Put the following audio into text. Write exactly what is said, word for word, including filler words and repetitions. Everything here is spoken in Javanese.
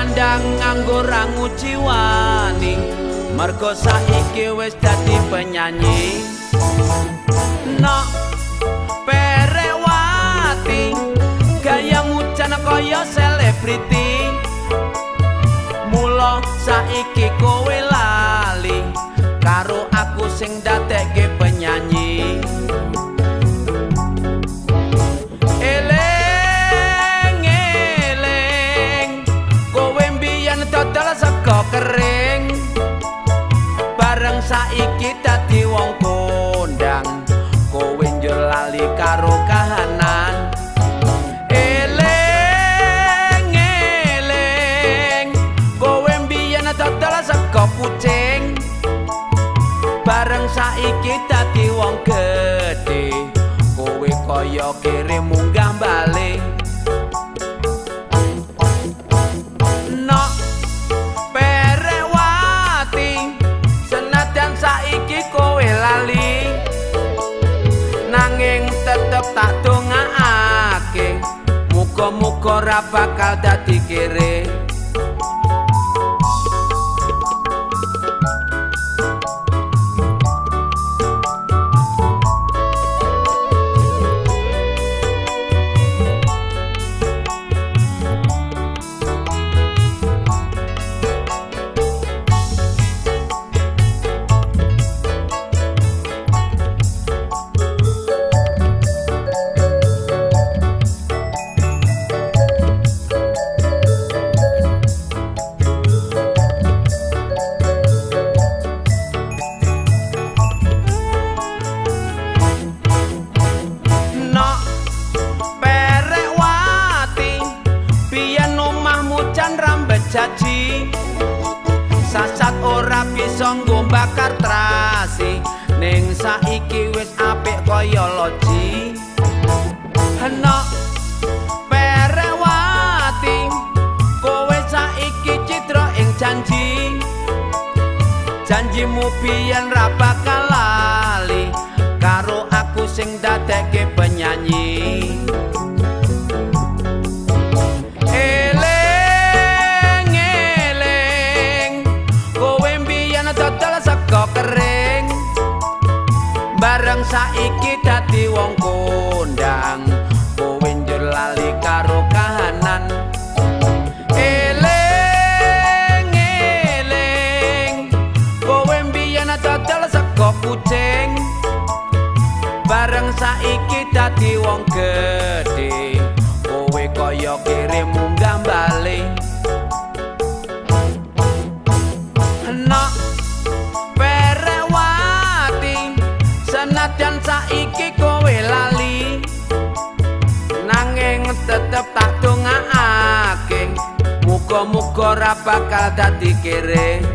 kandang nganggo rangu jiwani, mergo saiki wis dadi penyanyi. Nok Perewati gayamu jan kaya selebriti, mula saiki kowe lali karo aku sing dadekke penyanyi. Eleng eleng kowe mbiyen dodol sego kering, bareng saiki dadi wong kondang, kowe njur lali karo kahanan. Eleng eleng kowe mbiyen dodol sego kucing, bareng saiki dadi wong gedhe, kowe kaya kere munggah bali. Nok Perewati senajan saiki kowe lali, nanging tetep tak dongakake muga-muga ora bakal dadi kere. Jaji sasat ora bisa ngombakar trasi, ning saiki wis apik kaya loji. Nok Perewati kowe saiki citra ing janji, janjimu biyen ra bakal lali karo aku sing dadekke penyanyi. Kering bareng saiki dadi wong kondang, kowe njur lali karo kahanan. Eleng eleng kowe mbiyen dodol sego kucing, bareng saiki dadi wong gedhe, kowe kaya kere munggah bali. Nok senajan saiki kowe lali, nanging tetep tak dongakake muga-muga ora bakal dadi kere.